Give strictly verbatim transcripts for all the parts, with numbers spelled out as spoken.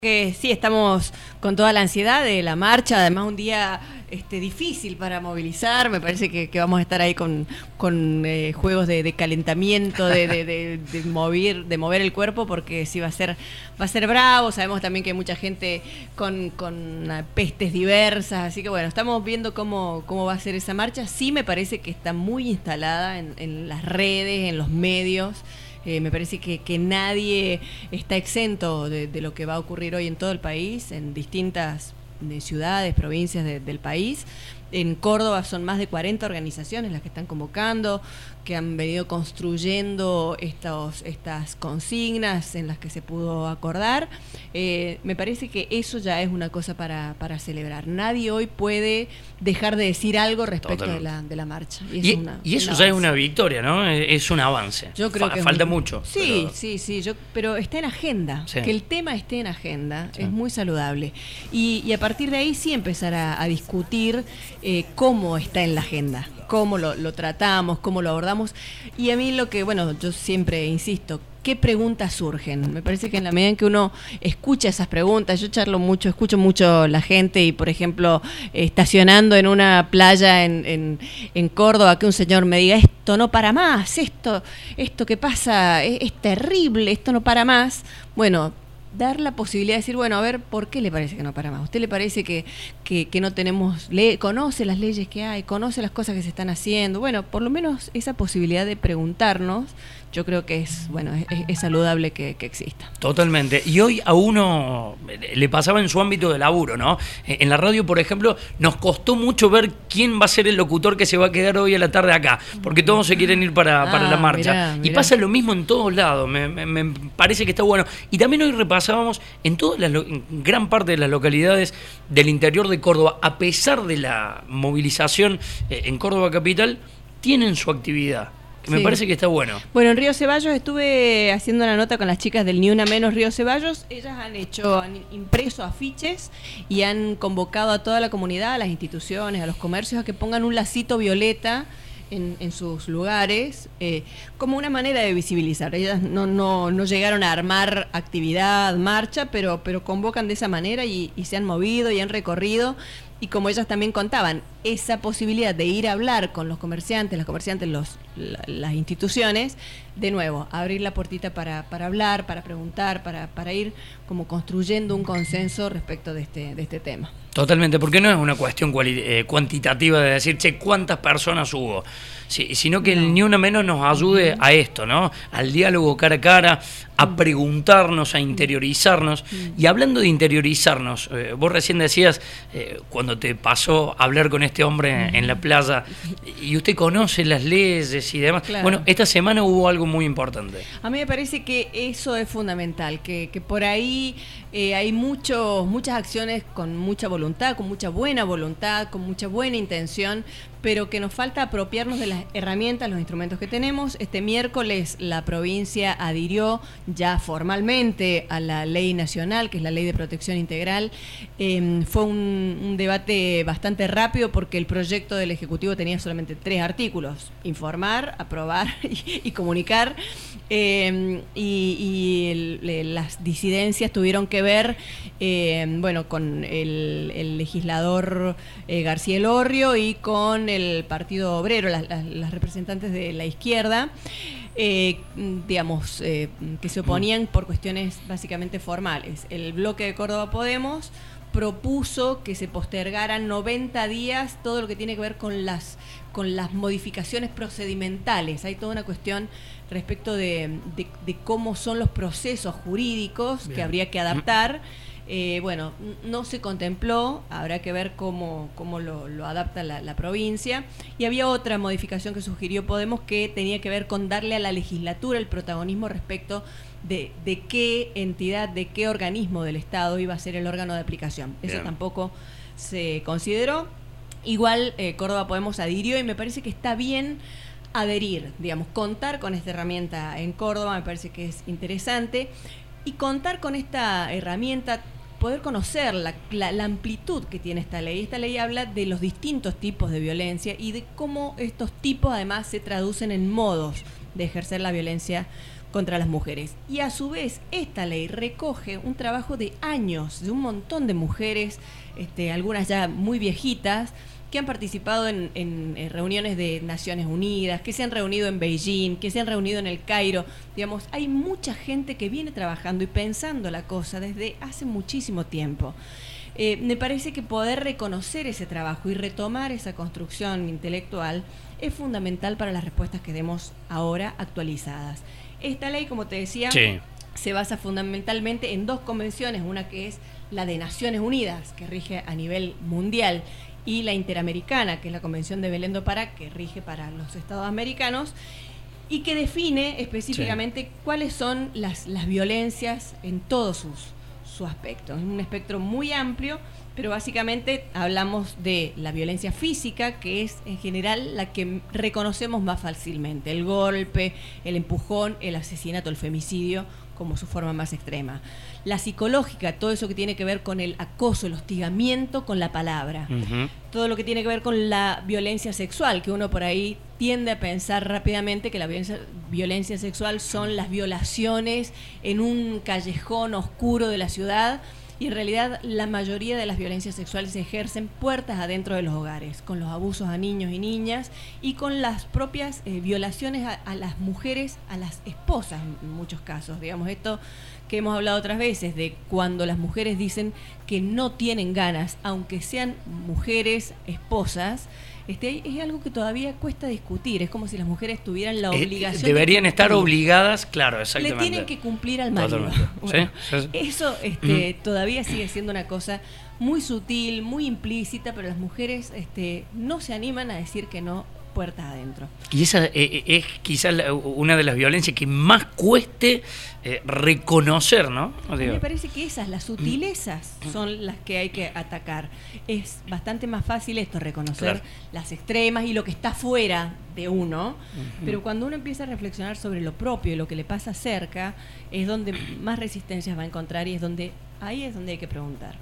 Que sí, estamos con toda la ansiedad de la marcha, además un día este, difícil para movilizar, me parece que, que vamos a estar ahí con, con eh, juegos de, de calentamiento, de, de, de, de, mover, de mover el cuerpo, porque sí va a ser va a ser bravo, sabemos también que hay mucha gente con, con pestes diversas, así que bueno, estamos viendo cómo, cómo va a ser esa marcha. Sí me parece que está muy instalada en, en las redes, en los medios. Eh, me parece que, que nadie está exento de, de lo que va a ocurrir hoy en todo el país, en distintas de ciudades, provincias de, del país. En Córdoba son más de cuarenta organizaciones las que están convocando, que han venido construyendo estos, estas consignas en las que se pudo acordar. Eh, me parece que eso ya es una cosa para, para celebrar. Nadie hoy puede dejar de decir algo respecto de la, de la marcha. Y, y, una, y eso ya es una victoria, ¿no? Es un avance. Yo creo Fa que falta muy, mucho. Sí, pero... sí, sí. Yo, pero está en agenda. Sí. Que el tema esté en agenda sí. es muy saludable. Y, y a partir de ahí sí empezar a, a discutir eh, cómo está en la agenda, cómo lo, lo tratamos, cómo lo abordamos. Y a mí lo que, bueno, yo siempre insisto, ¿qué preguntas surgen? Me parece que en la medida en que uno escucha esas preguntas, yo charlo mucho, escucho mucho la gente y, por ejemplo, estacionando en una playa en, en, en Córdoba, que un señor me diga, esto no para más, esto, esto que pasa es, es terrible, esto no para más. Bueno, dar la posibilidad de decir, bueno, a ver, ¿por qué le parece que no para más? ¿Usted le parece que, que, que no tenemos, le, conoce las leyes que hay, conoce las cosas que se están haciendo? Bueno, por lo menos esa posibilidad de preguntarnos, yo creo que es, bueno, es, es saludable que, que exista. Totalmente. Y hoy a uno le pasaba en su ámbito de laburo, ¿no? En la radio, por ejemplo, nos costó mucho ver quién va a ser el locutor que se va a quedar hoy a la tarde acá, porque todos se quieren ir para, para ah, la marcha. Mirá, mirá. Y pasa lo mismo en todos lados, me, me, me parece que está bueno. Y también hoy repasábamos en todas las, en gran parte de las localidades del interior de Córdoba, a pesar de la movilización eh, en Córdoba capital, tienen su actividad. Que me sí. parece que está bueno. Bueno, en Río Ceballos estuve haciendo una nota con las chicas del Ni Una Menos Río Ceballos. Ellas han hecho, han impreso afiches y han convocado a toda la comunidad, a las instituciones, a los comercios, a que pongan un lacito violeta en, en sus lugares, eh, como una manera de visibilizar. Ellas no, no, no llegaron a armar actividad, marcha, pero, pero convocan de esa manera y, y se han movido y han recorrido. Y como ellas también contaban, esa posibilidad de ir a hablar con los comerciantes, los comerciantes, los, la, las instituciones, de nuevo, abrir la puertita para, para hablar, para preguntar, para, para ir como construyendo un consenso respecto de este, de este tema. Totalmente, porque no es una cuestión eh, cuantitativa de decir, che, ¿cuántas personas hubo? Sí, sino que no. el Ni Una Menos nos ayude uh-huh. a esto, ¿no? Al diálogo cara a cara, a uh-huh. preguntarnos, a interiorizarnos. Uh-huh. Y hablando de interiorizarnos, eh, vos recién decías, eh, cuando te pasó hablar con este hombre uh-huh. en la playa, y usted conoce las leyes y demás. Claro. Bueno, esta semana hubo algo muy importante. A mí me parece que eso es fundamental, que, que por ahí eh, hay muchos, muchas acciones con mucha voluntad, con mucha buena voluntad, con mucha buena intención, pero que nos falta apropiarnos de las herramientas, los instrumentos que tenemos. Este miércoles la provincia adhirió ya formalmente a la ley nacional, que es la Ley de Protección Integral. Eh, fue un, un debate bastante rápido porque el proyecto del Ejecutivo tenía solamente tres artículos: informar, aprobar y, y comunicar. Eh, y y el, las disidencias tuvieron que ver eh, bueno, con el, el legislador eh, García Elorrio y con el Partido Obrero, las, las, las representantes de la izquierda, eh, digamos, eh, que se oponían por cuestiones básicamente formales. El bloque de Córdoba Podemos propuso que se postergaran noventa días todo lo que tiene que ver con las con las modificaciones procedimentales. Hay toda una cuestión respecto de, de, de cómo son los procesos jurídicos Bien. que habría que adaptar. Eh, bueno, no se contempló, habrá que ver cómo, cómo lo, lo adapta la, la provincia. Y había otra modificación que sugirió Podemos, que tenía que ver con darle a la legislatura el protagonismo respecto de, de qué entidad, de qué organismo del Estado iba a ser el órgano de aplicación. Eso Bien. tampoco se consideró. Igual eh, Córdoba Podemos adhirió y me parece que está bien adherir, digamos, contar con esta herramienta en Córdoba me parece que es interesante, y contar con esta herramienta, poder conocer la, la, la amplitud que tiene esta ley. Esta ley habla de los distintos tipos de violencia y de cómo estos tipos además se traducen en modos de ejercer la violencia contra las mujeres. Y a su vez, esta ley recoge un trabajo de años de un montón de mujeres, este, algunas ya muy viejitas, que han participado en, en, en reuniones de Naciones Unidas, que se han reunido en Beijing, que se han reunido en el Cairo. Digamos, hay mucha gente que viene trabajando y pensando la cosa desde hace muchísimo tiempo. Eh, me parece que poder reconocer ese trabajo y retomar esa construcción intelectual es fundamental para las respuestas que demos ahora actualizadas. Esta ley, como te decía, sí. se basa fundamentalmente en dos convenciones, una que es la de Naciones Unidas, que rige a nivel mundial, y la interamericana, que es la Convención de Belén do Pará, que rige para los estados americanos, y que define específicamente sí. cuáles son las, las violencias en todos sus, sus aspectos. Es un espectro muy amplio, pero básicamente hablamos de la violencia física, que es en general la que reconocemos más fácilmente: el golpe, el empujón, el asesinato, el femicidio, como su forma más extrema. La psicológica, todo eso que tiene que ver con el acoso, el hostigamiento con la palabra. Uh-huh. Todo lo que tiene que ver con la violencia sexual, que uno por ahí tiende a pensar rápidamente que la violencia, violencia sexual son las violaciones en un callejón oscuro de la ciudad, y en realidad la mayoría de las violencias sexuales se ejercen puertas adentro de los hogares, con los abusos a niños y niñas y con las propias eh, violaciones a, a las mujeres, a las esposas en muchos casos. Digamos, esto que hemos hablado otras veces, de cuando las mujeres dicen que no tienen ganas, aunque sean mujeres, esposas, este, es algo que todavía cuesta discutir. Es como si las mujeres tuvieran la obligación. Eh, deberían de estar obligadas, claro, exactamente. Le tienen que cumplir al marido. Bueno, ¿sí? Sí, sí. Eso este, mm. todavía sigue siendo una cosa muy sutil, muy implícita, pero las mujeres este, no se animan a decir que no puertas adentro. Y esa eh, es quizás una de las violencias que más cueste eh, reconocer, ¿no? A mí me parece que esas, las sutilezas, son las que hay que atacar. Es bastante más fácil esto, reconocer claro. las extremas y lo que está fuera de uno, uh-huh. pero cuando uno empieza a reflexionar sobre lo propio y lo que le pasa cerca, es donde más resistencias va a encontrar, y es donde ahí es donde hay que preguntar.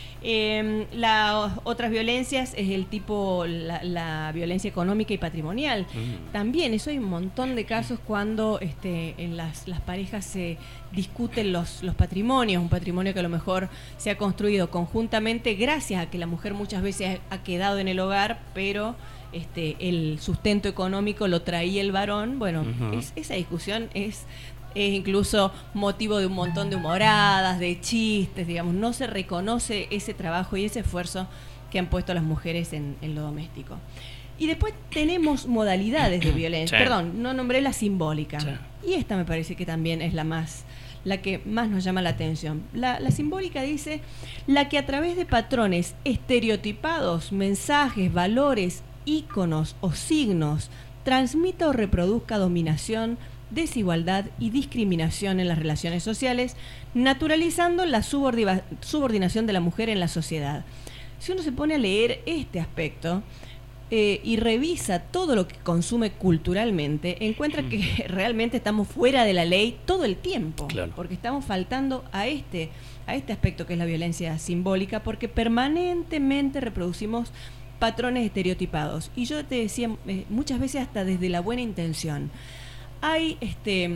Eh, las otras violencias es el tipo, la, la violencia económica y patrimonial. Mm. También eso hay un montón de casos cuando este, en las, las parejas se discuten los, los patrimonios, un patrimonio que a lo mejor se ha construido conjuntamente gracias a que la mujer muchas veces ha quedado en el hogar, pero este, el sustento económico lo traía el varón. Bueno, uh-huh. es, esa discusión es... es incluso motivo de un montón de humoradas, de chistes, digamos. No se reconoce ese trabajo y ese esfuerzo que han puesto las mujeres en, en lo doméstico. Y después tenemos modalidades de violencia. Sí. Perdón, no nombré la simbólica. Sí. Y esta me parece que también es la más, la que más nos llama la atención. La, la simbólica dice: la que a través de patrones estereotipados, mensajes, valores, íconos o signos transmita o reproduzca dominación, desigualdad y discriminación en las relaciones sociales, naturalizando la subordina- subordinación de la mujer en la sociedad. Si uno se pone a leer este aspecto eh, y revisa todo lo que consume culturalmente, encuentra que realmente estamos fuera de la ley todo el tiempo, claro. porque estamos faltando a este, a este aspecto que es la violencia simbólica, porque permanentemente reproducimos patrones estereotipados. Y yo te decía eh, muchas veces hasta desde la buena intención. Hay este,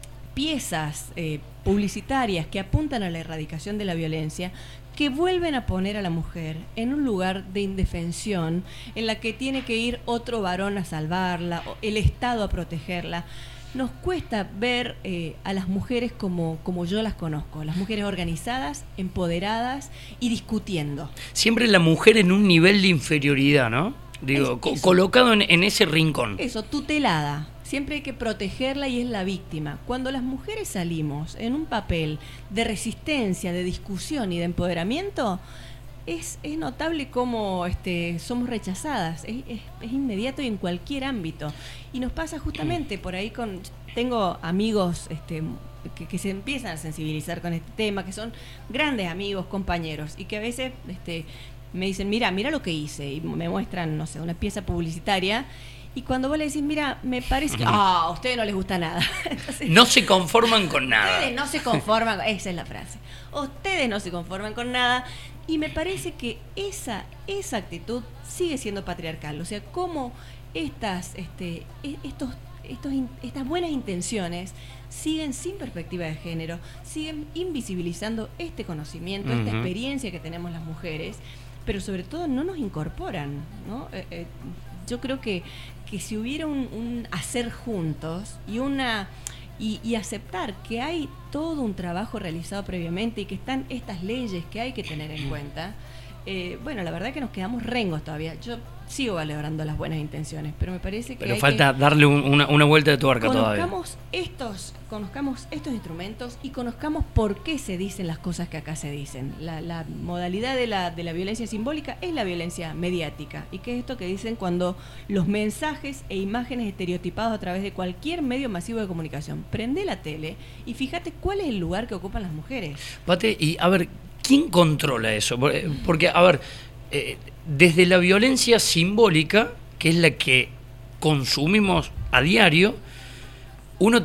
piezas eh, publicitarias que apuntan a la erradicación de la violencia, que vuelven a poner a la mujer en un lugar de indefensión, en la que tiene que ir otro varón a salvarla, el Estado a protegerla. Nos cuesta ver eh, a las mujeres como, como yo las conozco, las mujeres organizadas, empoderadas y discutiendo. Siempre la mujer en un nivel de inferioridad, ¿no? Digo, co- colocado en, en ese rincón. Eso, tutelada. Siempre hay que protegerla y es la víctima. Cuando las mujeres salimos en un papel de resistencia, de discusión y de empoderamiento, es, es notable cómo este, somos rechazadas. Es, es, es inmediato y en cualquier ámbito. Y nos pasa justamente por ahí con... Tengo amigos este, que, que se empiezan a sensibilizar con este tema, que son grandes amigos, compañeros, y que a veces... este me dicen, mira, mira lo que hice, y me muestran, no sé, una pieza publicitaria, y cuando vos le decís, mira, me parece que, ah, a ustedes no les gusta nada. Entonces, no se conforman con nada. Ustedes no se conforman, esa es la frase, ustedes no se conforman con nada, y me parece que esa, esa actitud sigue siendo patriarcal. O sea, cómo estas, este, estos estos, estas buenas intenciones siguen sin perspectiva de género, siguen invisibilizando este conocimiento, uh-huh. esta experiencia que tenemos las mujeres, pero sobre todo no nos incorporan, ¿no? Eh, eh, yo creo que, que si hubiera un, un hacer juntos y una y, y aceptar que hay todo un trabajo realizado previamente y que están estas leyes que hay que tener en cuenta, eh, bueno, la verdad que nos quedamos rengos todavía. Yo sigo valorando las buenas intenciones, pero me parece que pero hay falta que darle un, una, una vuelta de tuerca conozcamos todavía. Estos, conozcamos estos instrumentos y conozcamos por qué se dicen las cosas que acá se dicen. La, la modalidad de la, de la violencia simbólica es la violencia mediática. ¿Y qué es esto que dicen cuando los mensajes e imágenes estereotipados a través de cualquier medio masivo de comunicación? Prende la tele y fíjate cuál es el lugar que ocupan las mujeres. Pate, y a ver, ¿quién controla eso? Porque, a ver, eh, desde la violencia simbólica, que es la que consumimos a diario, uno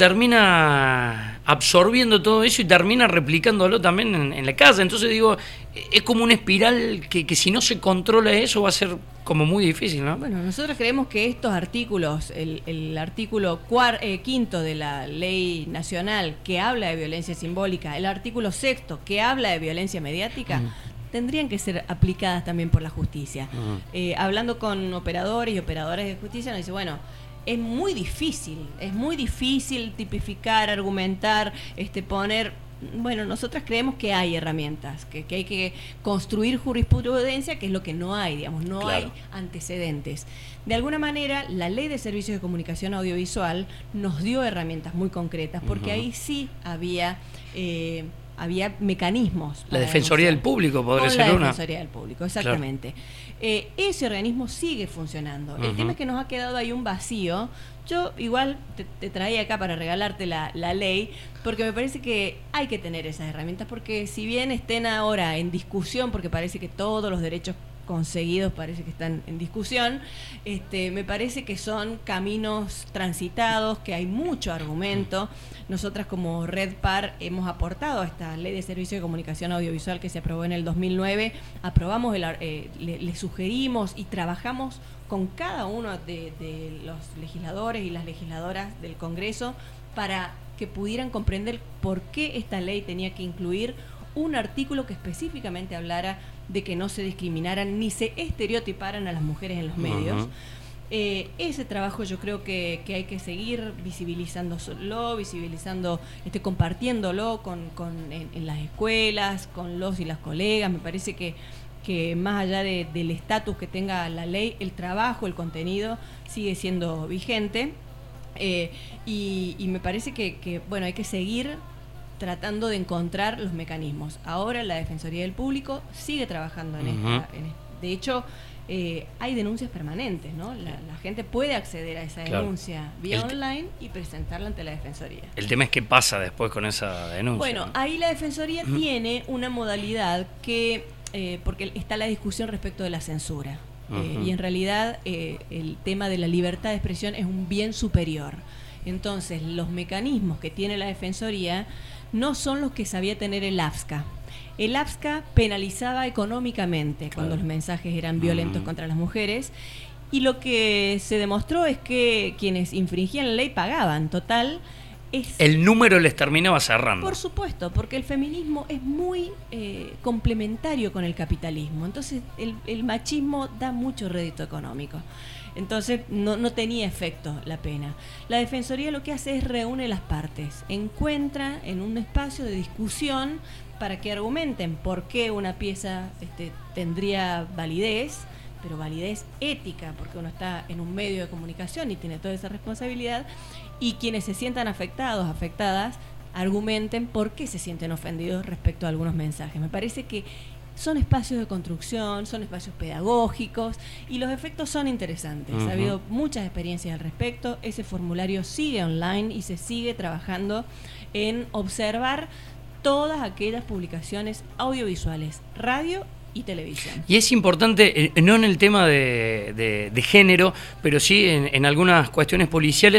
termina absorbiendo todo eso y termina replicándolo también en, en la casa. Entonces digo, es como una espiral que, que si no se controla eso va a ser como muy difícil, ¿no? Bueno, nosotros creemos que estos artículos, el, el artículo cuar, eh, quinto de la Ley Nacional que habla de violencia simbólica, el artículo sexto que habla de violencia mediática, mm. tendrían que ser aplicadas también por la justicia. Uh-huh. Eh, hablando con operadores y operadoras de justicia, nos dice, bueno, es muy difícil, es muy difícil tipificar, argumentar, este, poner... Bueno, nosotras creemos que hay herramientas, que, que hay que construir jurisprudencia, que es lo que no hay, digamos, no claro. hay antecedentes. De alguna manera, la Ley de Servicios de Comunicación Audiovisual nos dio herramientas muy concretas, porque uh-huh. ahí sí había... Eh, había mecanismos. La Defensoría del Público podría ser una. La Defensoría del Público, exactamente. Claro. Eh, ese organismo sigue funcionando. Uh-huh. El tema es que nos ha quedado ahí un vacío. Yo igual te, te traía acá para regalarte la, la ley, porque me parece que hay que tener esas herramientas, porque si bien estén ahora en discusión, porque parece que todos los derechos conseguidos parece que están en discusión, este, me parece que son caminos transitados, que hay mucho argumento. Nosotras como Red Par hemos aportado a esta Ley de Servicio de Comunicación Audiovisual que se aprobó en el dos mil nueve, aprobamos, el, eh, le, le sugerimos y trabajamos con cada uno de, de los legisladores y las legisladoras del Congreso para que pudieran comprender por qué esta ley tenía que incluir un artículo que específicamente hablara de que no se discriminaran ni se estereotiparan a las mujeres en los medios. Uh-huh. Eh, ese trabajo yo creo que, que hay que seguir visibilizándolo, visibilizando, este, compartiéndolo con, con, en, en las escuelas, con los y las colegas. Me parece que, que más allá de, del estatus que tenga la ley, el trabajo, el contenido sigue siendo vigente. Eh, y, y me parece que, que bueno, hay que seguir tratando de encontrar los mecanismos. Ahora la Defensoría del Público sigue trabajando en uh-huh. esta... En, de hecho, eh, hay denuncias permanentes, ¿no? La, la gente puede acceder a esa claro. denuncia vía el online y presentarla ante la Defensoría. El tema es qué pasa después con esa denuncia. Bueno, ¿no? Ahí la Defensoría uh-huh. tiene una modalidad que... Eh, porque está la discusión respecto de la censura. Uh-huh. Eh, y en realidad eh, el tema de la libertad de expresión es un bien superior. Entonces, los mecanismos que tiene la Defensoría no son los que sabía tener el AFSCA. El AFSCA penalizaba económicamente claro. cuando los mensajes eran violentos uh-huh. contra las mujeres, y lo que se demostró es que quienes infringían la ley pagaban. Total, es... el número les terminaba cerrando. Por supuesto, porque el feminismo es muy eh, complementario con el capitalismo. Entonces, el, el machismo da mucho rédito económico. Entonces no, no tenía efecto la pena. La Defensoría lo que hace es reúne las partes, encuentra en un espacio de discusión para que argumenten por qué una pieza este, tendría validez, pero validez ética, porque uno está en un medio de comunicación y tiene toda esa responsabilidad, y quienes se sientan afectados, afectadas, argumenten por qué se sienten ofendidos respecto a algunos mensajes. Me parece que son espacios de construcción, son espacios pedagógicos y los efectos son interesantes. Uh-huh. Ha habido muchas experiencias al respecto. Ese formulario sigue online y se sigue trabajando en observar todas aquellas publicaciones audiovisuales, radio y televisión. Y es importante, no en el tema de, de, de género, pero sí en, en algunas cuestiones policiales,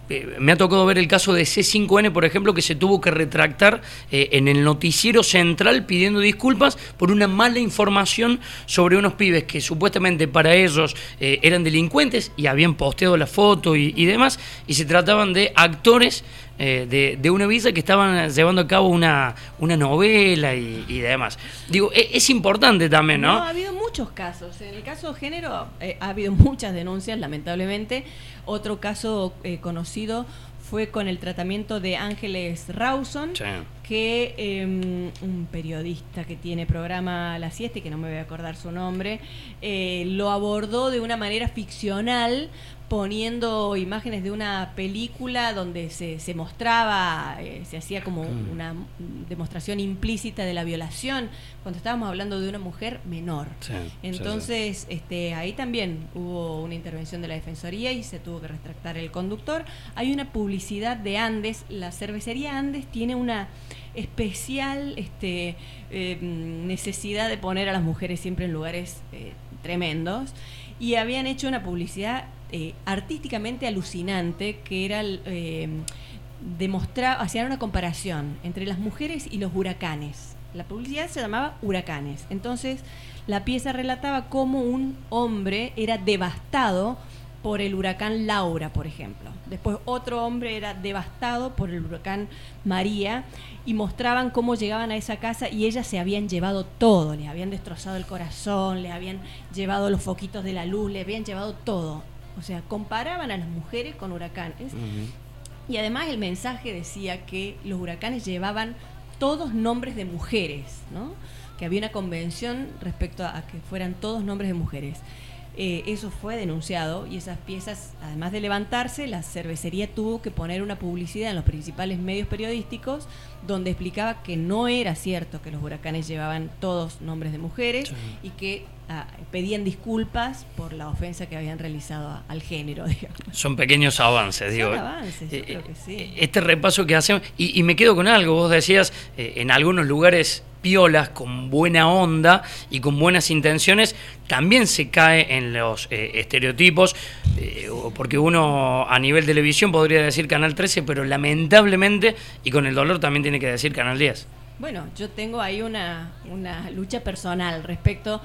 eh, me ha tocado ver el caso de C cinco N, por ejemplo, que se tuvo que retractar eh, en el noticiero central pidiendo disculpas por una mala información sobre unos pibes que supuestamente para ellos eh, eran delincuentes y habían posteado la foto y, y demás, y se trataban de actores eh, de, de una villa que estaban llevando a cabo una, una novela y, y demás. Digo, es, es importante también, ¿no? No, ha habido muchos casos. En el caso de género eh, ha habido muchas denuncias, lamentablemente. Otro caso eh, conocido fue con el tratamiento de Ángeles Rawson, sí. que eh, un periodista que tiene programa La Siesta, y que no me voy a acordar su nombre, eh, lo abordó de una manera ficcional, poniendo imágenes de una película donde se, se mostraba, eh, se hacía como una demostración implícita de la violación, cuando estábamos hablando de una mujer menor. Sí, Entonces, sí, sí. Este, ahí también hubo una intervención de la Defensoría y se tuvo que retractar el conductor. Hay una publicidad de Andes, la cervecería Andes tiene una especial este, eh, necesidad de poner a las mujeres siempre en lugares eh, tremendos, y habían hecho una publicidad Eh, artísticamente alucinante, que era eh, demostrar, hacían una comparación entre las mujeres y los huracanes. La publicidad se llamaba Huracanes. Entonces la pieza relataba cómo un hombre era devastado por el huracán Laura, por ejemplo. Después otro hombre era devastado por el huracán María, y mostraban cómo llegaban a esa casa y ellas se habían llevado todo, les habían destrozado el corazón, les habían llevado los foquitos de la luz, les habían llevado todo. O sea, comparaban a las mujeres con huracanes. Uh-huh. Y además el mensaje decía que los huracanes llevaban todos nombres de mujeres, ¿no? Que había una convención respecto a, a que fueran todos nombres de mujeres. Eh, eso fue denunciado, y esas piezas, además de levantarse, la cervecería tuvo que poner una publicidad en los principales medios periodísticos donde explicaba que no era cierto que los huracanes llevaban todos nombres de mujeres, sí. y que ah, pedían disculpas por la ofensa que habían realizado a, al género, digamos. Son pequeños avances, Son digo. avances, yo eh, creo que sí. Este repaso que hacemos, y, y me quedo con algo, vos decías, eh, en algunos lugares piolas, con buena onda y con buenas intenciones, también se cae en los eh, estereotipos, eh, porque uno a nivel televisión podría decir Canal trece, pero lamentablemente, y con el dolor, también tiene que decir Canal diez. Bueno, yo tengo ahí una, una lucha personal respecto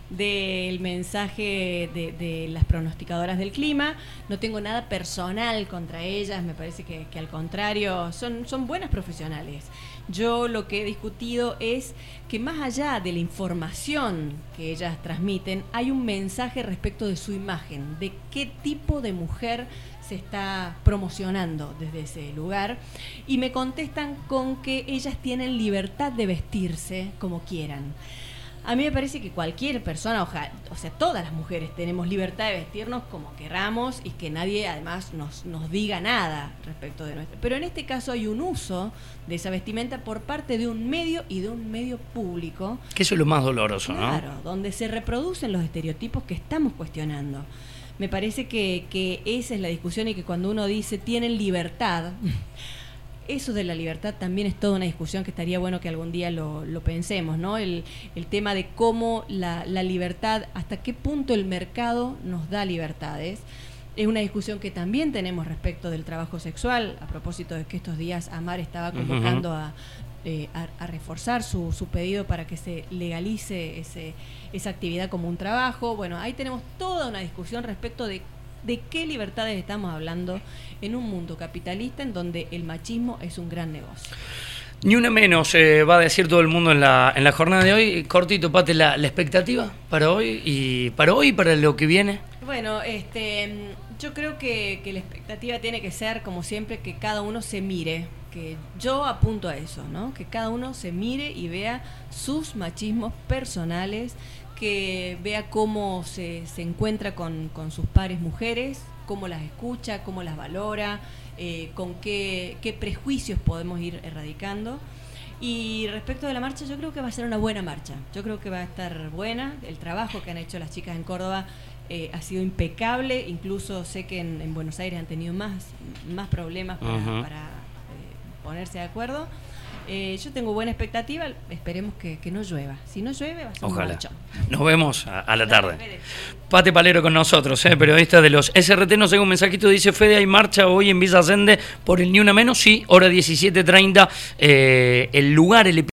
del mensaje de, de las pronosticadoras del clima. No tengo nada personal contra ellas, me parece que, que al contrario, son, son buenas profesionales. Yo lo que he discutido es que más allá de la información que ellas transmiten, hay un mensaje respecto de su imagen, de qué tipo de mujer se está promocionando desde ese lugar, y me contestan con que ellas tienen libertad de vestirse como quieran. A mí me parece que cualquier persona, ojalá, o sea, todas las mujeres tenemos libertad de vestirnos como querramos, y que nadie además nos, nos diga nada respecto de nuestro. Pero en este caso hay un uso de esa vestimenta por parte de un medio y de un medio público. Que eso es lo más doloroso, claro, ¿no? Claro, ¿no? donde se reproducen los estereotipos que estamos cuestionando. Me parece que, que esa es la discusión, y que cuando uno dice tienen libertad, eso de la libertad también es toda una discusión que estaría bueno que algún día lo, lo pensemos, ¿no? El, el tema de cómo la, la libertad, hasta qué punto el mercado nos da libertades. Es una discusión que también tenemos respecto del trabajo sexual, a propósito de que estos días AMAR estaba convocando uh-huh. a, eh, a, a reforzar su, su pedido para que se legalice ese, esa actividad como un trabajo. Bueno, ahí tenemos toda una discusión respecto de ¿de qué libertades estamos hablando en un mundo capitalista en donde el machismo es un gran negocio? Ni una menos, eh, va a decir todo el mundo en la, en la jornada de hoy. Cortito, Pate, la, la expectativa para hoy y para hoy y para lo que viene. Bueno, este, yo creo que, que la expectativa tiene que ser, como siempre, que cada uno se mire, que yo apunto a eso, ¿no? Que cada uno se mire y vea sus machismos personales, que vea cómo se, se encuentra con, con sus pares mujeres, cómo las escucha, cómo las valora, eh, con qué, qué prejuicios podemos ir erradicando. Y respecto de la marcha, yo creo que va a ser una buena marcha. Yo creo que va a estar buena. El trabajo que han hecho las chicas en Córdoba eh, ha sido impecable. Incluso sé que en, en Buenos Aires han tenido más, más problemas para, uh-huh. para eh, ponerse de acuerdo. Eh, yo tengo buena expectativa, esperemos que, que no llueva. Si no llueve, va a ser un Ojalá. marchón. Nos vemos a, a la tarde. Pate Palero con nosotros, eh, periodista de los S R T. Nos llega un mensajito, dice: Fede, ¿hay marcha hoy en Villa Allende por el Ni Una Menos? Sí, hora diecisiete treinta. Eh, el lugar, el